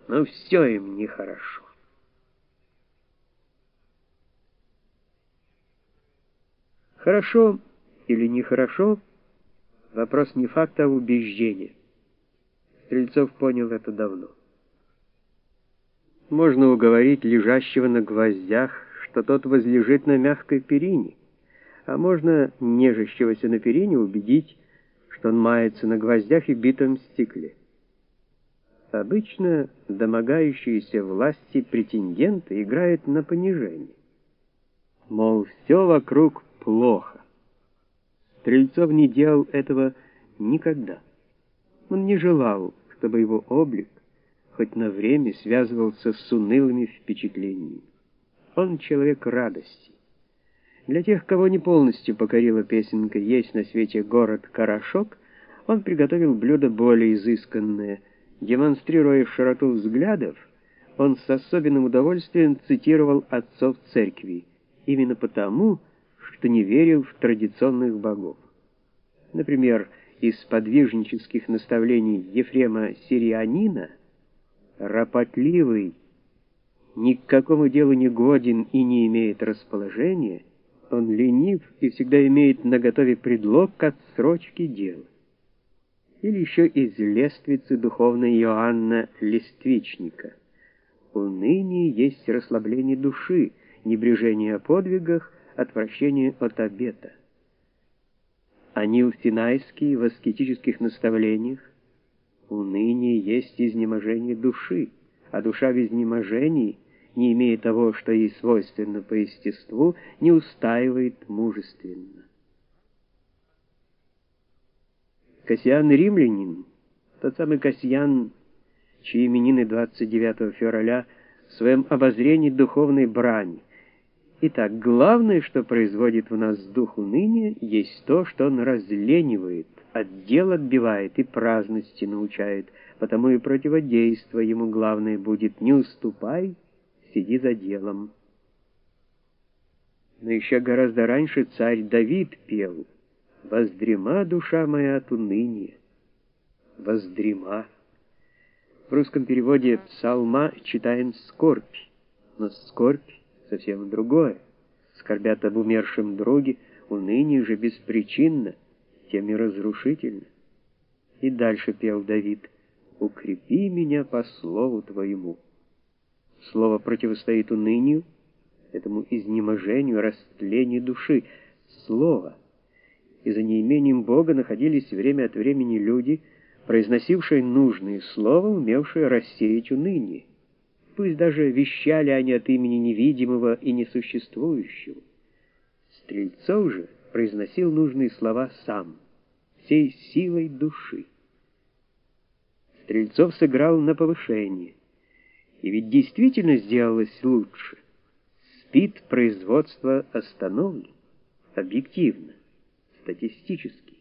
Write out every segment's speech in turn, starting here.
но все им нехорошо. Хорошо или нехорошо — вопрос не факта, а убеждения. Стрельцов понял это давно. Можно уговорить лежащего на гвоздях, что тот возлежит на мягкой перине, а можно нежащегося на перине убедить, что он мается на гвоздях и битом стекле. Обычно домогающиеся власти претенденты играют на понижение. Мол, все вокруг плохо. Стрельцов не делал этого никогда. Он не желал, чтобы его облик хоть на время связывался с унылыми впечатлениями. Он человек радости. Для тех, кого не полностью покорила песенка «Есть на свете город-корошок», он приготовил блюдо более изысканное. Демонстрируя широту взглядов, он с особенным удовольствием цитировал отцов церкви, именно потому, что не верил в традиционных богов. Например, из подвижнических наставлений Ефрема Сирианина: «Ропотливый, ни к какому делу не годен и не имеет расположения, он ленив и всегда имеет наготове предлог к отсрочке дела». Или еще из лествицы духовной Иоанна Лествичника: «Уныние есть расслабление души, небрежение о подвигах, отвращение от обета». А Нил Синайский в аскетических наставлениях: «Уныние есть изнеможение души, а душа в изнеможении, не имея того, что ей свойственно по естеству, не устаивает мужественно». Кассиан-римлянин, тот самый Кассиан, чьи именины 29 февраля, в своем обозрении духовной брани: «Итак, главное, что производит в нас дух уныния, есть то, что он разленивает, от дел отбивает и праздности научает, потому и противодействие ему главное будет: не уступай, сиди за делом». Но еще гораздо раньше царь Давид пел: «Воздрема, душа моя, от уныния». Воздрема. В русском переводе псалма читаем «скорбь», но скорбь совсем другое. Скорбят об умершем друге, уныние же беспричинно, тем и разрушительно. И дальше пел Давид: «Укрепи меня по слову твоему». Слово противостоит унынию, этому изнеможению, растлению души. Слово. И за неимением Бога находились время от времени люди, произносившие нужные слова, умевшие рассеять уныние. Пусть даже вещали они от имени невидимого и несуществующего. Стрельцов же произносил нужные слова сам, всей силой души. Стрельцов сыграл на повышение. И ведь действительно сделалось лучше. СПИД производства остановлен, объективно, статистически.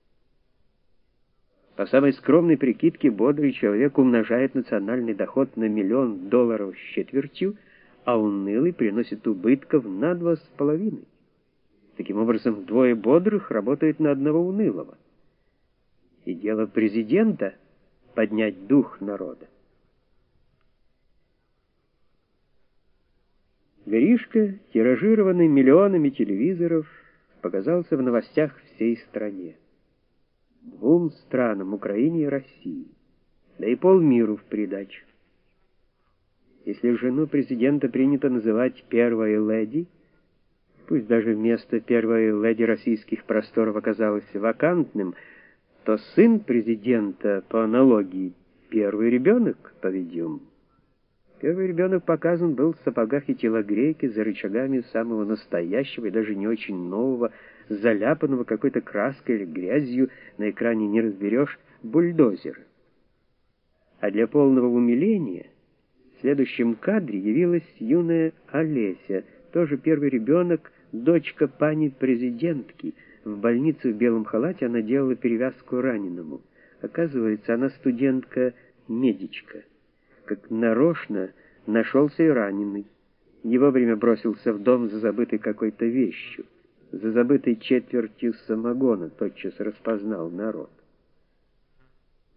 По самой скромной прикидке, бодрый человек умножает национальный доход на $1 миллион с четвертью, а унылый приносит убытков на 2,5. Таким образом, 2 бодрых работают на 1 унылого. И дело президента — поднять дух народа. Гришка, тиражированный миллионами телевизоров, показался в новостях всей стране. 2 странам, Украине и России, да и полмиру в придачу. Если жену президента принято называть первой леди, пусть даже место первой леди российских просторов оказалось вакантным, то сын президента, по аналогии, первый ребенок, по-видимому. Первый ребенок показан был в сапогах и телогрейке за рычагами самого настоящего и даже не очень нового, заляпанного какой-то краской или грязью, на экране не разберешь, бульдозера. А для полного умиления в следующем кадре явилась юная Олеся, тоже первый ребенок, дочка пани президентки. В больнице в белом халате она делала перевязку раненому. Оказывается, она студентка-медичка. Как нарочно нашелся и раненый. Не вовремя бросился в дом за забытой какой-то вещью, за забытой четвертью самогона, тотчас распознал народ.